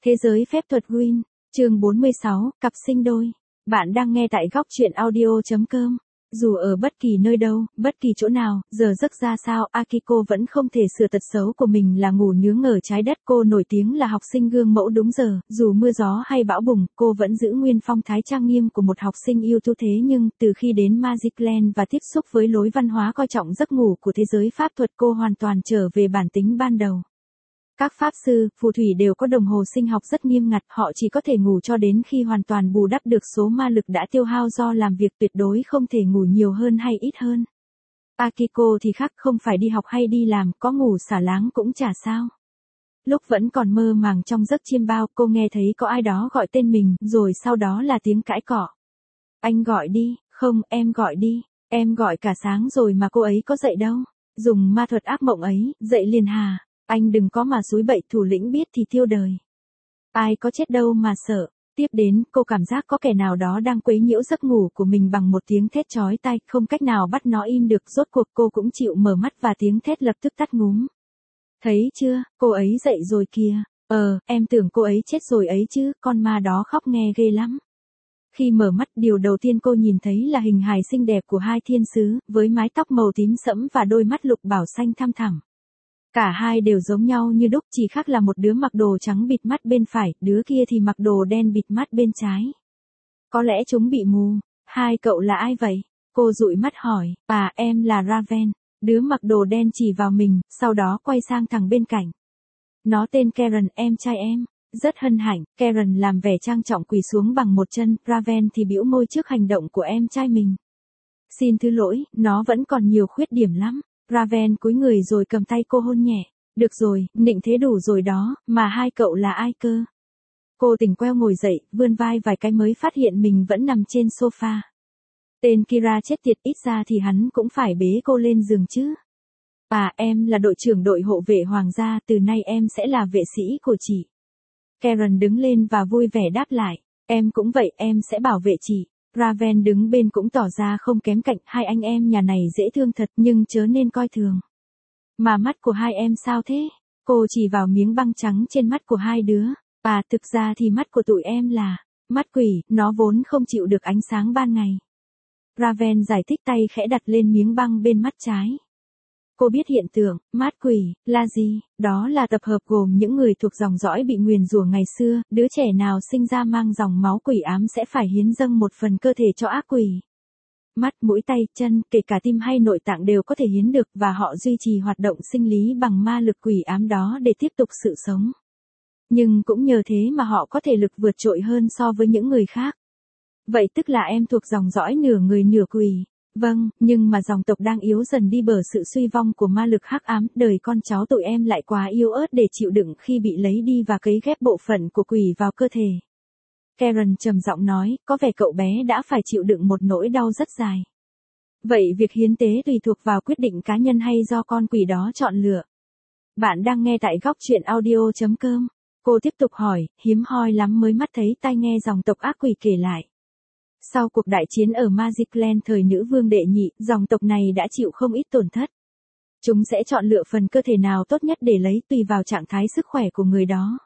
Thế giới phép thuật Gwyn, chương 46, cặp sinh đôi. Bạn đang nghe tại góc truyện audio.com. Dù ở bất kỳ nơi đâu, bất kỳ chỗ nào, giờ giấc ra sao, Akiko vẫn không thể sửa tật xấu của mình là ngủ nướng ở trái đất. Cô nổi tiếng là học sinh gương mẫu đúng giờ, dù mưa gió hay bão bùng, cô vẫn giữ nguyên phong thái trang nghiêm của một học sinh yêu tú. Thế nhưng, từ khi đến Magicland và tiếp xúc với lối văn hóa coi trọng giấc ngủ của thế giới pháp thuật, cô hoàn toàn trở về bản tính ban đầu. Các pháp sư, phù thủy đều có đồng hồ sinh học rất nghiêm ngặt, họ chỉ có thể ngủ cho đến khi hoàn toàn bù đắp được số ma lực đã tiêu hao do làm việc, tuyệt đối không thể ngủ nhiều hơn hay ít hơn. Akiko thì khác, không phải đi học hay đi làm, có ngủ xả láng cũng chả sao. Lúc vẫn còn mơ màng trong giấc chiêm bao, cô nghe thấy có ai đó gọi tên mình, rồi sau đó là tiếng cãi cọ. Anh gọi đi, không, em gọi đi, em gọi cả sáng rồi mà cô ấy có dậy đâu. Dùng ma thuật ác mộng ấy, dậy liền hà. Anh đừng có mà xúi bậy, thủ lĩnh biết thì tiêu đời. Ai có chết đâu mà sợ. Tiếp đến, cô cảm giác có kẻ nào đó đang quấy nhiễu giấc ngủ của mình bằng một tiếng thét chói tai, không cách nào bắt nó im được. Rốt cuộc cô cũng chịu mở mắt và tiếng thét lập tức tắt ngúm. Thấy chưa, cô ấy dậy rồi kìa. Em tưởng cô ấy chết rồi ấy chứ, con ma đó khóc nghe ghê lắm. Khi mở mắt, điều đầu tiên cô nhìn thấy là hình hài xinh đẹp của hai thiên sứ, với mái tóc màu tím sẫm và đôi mắt lục bảo xanh thăm thẳm. Cả hai đều giống nhau như đúc, chỉ khác là một đứa mặc đồ trắng bịt mắt bên phải, đứa kia thì mặc đồ đen bịt mắt bên trái. Có lẽ chúng bị mù. Hai cậu là ai vậy? Cô dụi mắt hỏi. Em là Raven. Đứa mặc đồ đen chỉ vào mình, sau đó quay sang thằng bên cạnh. Nó tên Karen, em trai em. Rất hân hạnh. Karen làm vẻ trang trọng quỳ xuống bằng một chân, Raven thì bĩu môi trước hành động của em trai mình. Xin thứ lỗi, nó vẫn còn nhiều khuyết điểm lắm. Raven cúi người rồi cầm tay cô hôn nhẹ. Được rồi, nịnh thế đủ rồi đó, mà hai cậu là ai cơ? Cô tỉnh queo ngồi dậy, vươn vai vài cái mới phát hiện mình vẫn nằm trên sofa. Tên Kira chết tiệt, ít ra thì hắn cũng phải bế cô lên giường chứ. Em là đội trưởng đội hộ vệ hoàng gia, từ nay em sẽ là vệ sĩ của chị. Karen đứng lên và vui vẻ đáp lại. Em cũng vậy, em sẽ bảo vệ chị. Raven đứng bên cũng tỏ ra không kém cạnh, hai anh em nhà này dễ thương thật nhưng chớ nên coi thường. Mà mắt của hai em sao thế? Cô chỉ vào miếng băng trắng trên mắt của hai đứa. Thực ra thì mắt của tụi em là mắt quỷ, nó vốn không chịu được ánh sáng ban ngày. Raven giải thích, tay khẽ đặt lên miếng băng bên mắt trái. Cô biết hiện tượng mắt quỷ là gì? Đó là tập hợp gồm những người thuộc dòng dõi bị nguyền rủa ngày xưa, đứa trẻ nào sinh ra mang dòng máu quỷ ám sẽ phải hiến dâng một phần cơ thể cho ác quỷ. Mắt, mũi, tay, chân, kể cả tim hay nội tạng đều có thể hiến được, và họ duy trì hoạt động sinh lý bằng ma lực quỷ ám đó để tiếp tục sự sống. Nhưng cũng nhờ thế mà họ có thể lực vượt trội hơn so với những người khác. Vậy tức là em thuộc dòng dõi nửa người nửa quỷ. Vâng, nhưng mà dòng tộc đang yếu dần đi bởi sự suy vong của ma lực hắc ám, đời con cháu tụi em lại quá yếu ớt để chịu đựng khi bị lấy đi và cấy ghép bộ phận của quỷ vào cơ thể. Karen trầm giọng nói, có vẻ cậu bé đã phải chịu đựng một nỗi đau rất dài. Vậy việc hiến tế tùy thuộc vào quyết định cá nhân hay do con quỷ đó chọn lựa? Bạn đang nghe tại góc truyện audio.com. Cô tiếp tục hỏi, hiếm hoi lắm mới mắt thấy tai nghe dòng tộc ác quỷ kể lại. Sau cuộc đại chiến ở Magicland thời nữ vương đệ nhị, dòng tộc này đã chịu không ít tổn thất. Chúng sẽ chọn lựa phần cơ thể nào tốt nhất để lấy tùy vào trạng thái sức khỏe của người đó.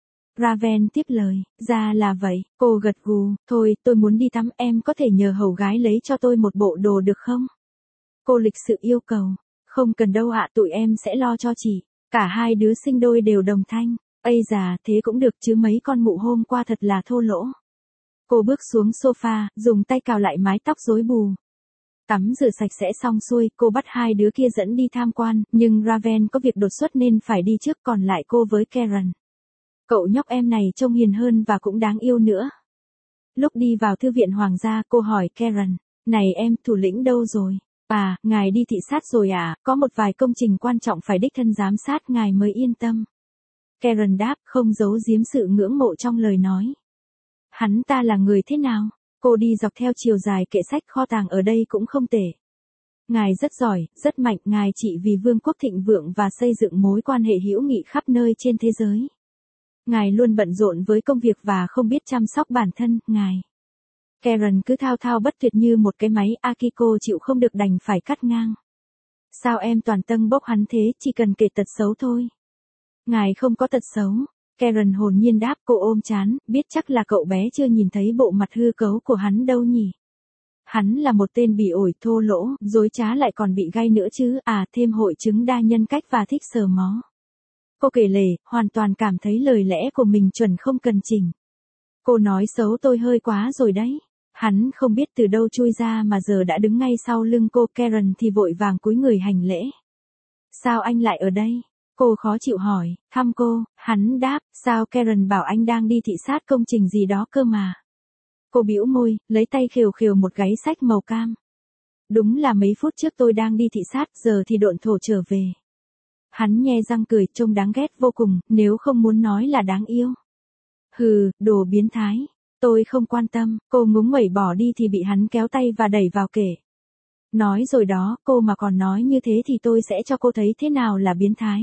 Raven tiếp lời, ra là vậy, cô gật gù, thôi, tôi muốn đi tắm, em có thể nhờ hầu gái lấy cho tôi một bộ đồ được không? Cô lịch sự yêu cầu, không cần đâu ạ, tụi em sẽ lo cho chị. Cả hai đứa sinh đôi đều đồng thanh, ây già, thế cũng được chứ, mấy con mụ hôm qua thật là thô lỗ. Cô bước xuống sofa, dùng tay cào lại mái tóc rối bù. Tắm rửa sạch sẽ xong xuôi, cô bắt hai đứa kia dẫn đi tham quan, nhưng Raven có việc đột xuất nên phải đi trước, còn lại cô với Karen. Cậu nhóc em này trông hiền hơn và cũng đáng yêu nữa. Lúc đi vào thư viện hoàng gia, cô hỏi Karen, này em, thủ lĩnh đâu rồi? Ngài đi thị sát rồi à, có một vài công trình quan trọng phải đích thân giám sát ngài mới yên tâm. Karen đáp, không giấu giếm sự ngưỡng mộ trong lời nói. Hắn ta là người thế nào? Cô đi dọc theo chiều dài kệ sách kho tàng ở đây cũng không tệ. Ngài rất giỏi, rất mạnh, ngài trị vì vương quốc thịnh vượng và xây dựng mối quan hệ hữu nghị khắp nơi trên thế giới. Ngài luôn bận rộn với công việc và không biết chăm sóc bản thân, ngài. Karen cứ thao thao bất tuyệt như một cái máy, Akiko chịu không được đành phải cắt ngang. Sao em toàn tâm bốc hắn thế, chỉ cần kể tật xấu thôi. Ngài không có tật xấu. Karen hồn nhiên đáp, cô ôm trán, biết chắc là cậu bé chưa nhìn thấy bộ mặt hư cấu của hắn đâu nhỉ. Hắn là một tên bỉ ổi thô lỗ, dối trá lại còn bị gay nữa chứ, thêm hội chứng đa nhân cách và thích sờ mó. Cô kể lể, hoàn toàn cảm thấy lời lẽ của mình chuẩn không cần chỉnh. Cô nói xấu tôi hơi quá rồi đấy. Hắn không biết từ đâu chui ra mà giờ đã đứng ngay sau lưng cô. Karen thì vội vàng cúi người hành lễ. Sao anh lại ở đây? Cô khó chịu hỏi, thăm cô. Hắn đáp, sao Karen bảo anh đang đi thị sát công trình gì đó cơ mà. Cô bĩu môi, lấy tay khều khều một gáy sách màu cam. Đúng là mấy phút trước tôi đang đi thị sát, giờ thì độn thổ trở về. Hắn nhe răng cười, trông đáng ghét vô cùng, nếu không muốn nói là đáng yêu. Hừ, đồ biến thái. Tôi không quan tâm, cô ngúng nguẩy bỏ đi thì bị hắn kéo tay và đẩy vào kể. Nói rồi đó, cô mà còn nói như thế thì tôi sẽ cho cô thấy thế nào là biến thái.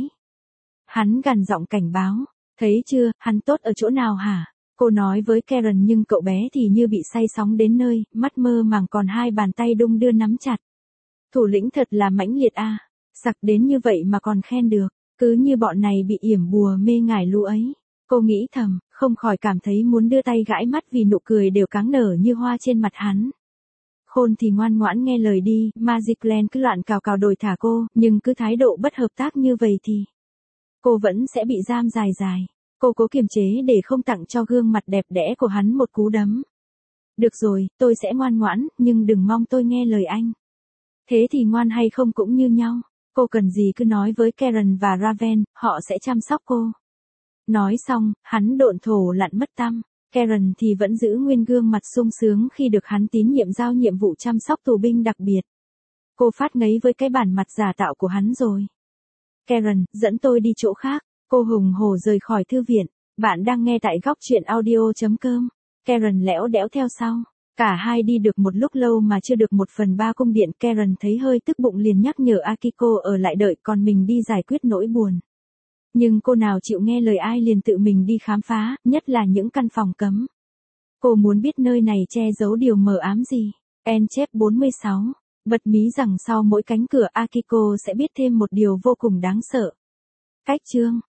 Hắn gằn giọng cảnh báo, thấy chưa, hắn tốt ở chỗ nào hả? Cô nói với Karen nhưng cậu bé thì như bị say sóng đến nơi, mắt mơ màng còn hai bàn tay đung đưa nắm chặt. Thủ lĩnh thật là mãnh liệt a, sặc đến như vậy mà còn khen được, cứ như bọn này bị yểm bùa mê ngải lũ ấy. Cô nghĩ thầm, không khỏi cảm thấy muốn đưa tay gãi mắt vì nụ cười đều cáng nở như hoa trên mặt hắn. Khôn thì ngoan ngoãn nghe lời đi, Magicland cứ loạn cào cào đòi thả cô, nhưng cứ thái độ bất hợp tác như vậy thì cô vẫn sẽ bị giam dài dài. Cô cố kiềm chế để không tặng cho gương mặt đẹp đẽ của hắn một cú đấm. Được rồi, tôi sẽ ngoan ngoãn, nhưng đừng mong tôi nghe lời anh. Thế thì ngoan hay không cũng như nhau. Cô cần gì cứ nói với Karen và Raven, họ sẽ chăm sóc cô. Nói xong, hắn độn thổ lặn mất tăm. Karen thì vẫn giữ nguyên gương mặt sung sướng khi được hắn tín nhiệm giao nhiệm vụ chăm sóc tù binh đặc biệt. Cô phát ngấy với cái bản mặt giả tạo của hắn rồi. Karen, dẫn tôi đi chỗ khác. Cô hùng hổ rời khỏi thư viện. Bạn đang nghe tại góc truyện audio.com. Karen lẽo đẽo theo sau. Cả hai đi được một lúc lâu mà chưa được 1/3 cung điện. Karen thấy hơi tức bụng liền nhắc nhở Akiko ở lại đợi còn mình đi giải quyết nỗi buồn. Nhưng cô nào chịu nghe lời ai liền tự mình đi khám phá, nhất là những căn phòng cấm. Cô muốn biết nơi này che giấu điều mờ ám gì. Chép 46. Bật mí rằng sau mỗi cánh cửa Akiko sẽ biết thêm một điều vô cùng đáng sợ. Cách chương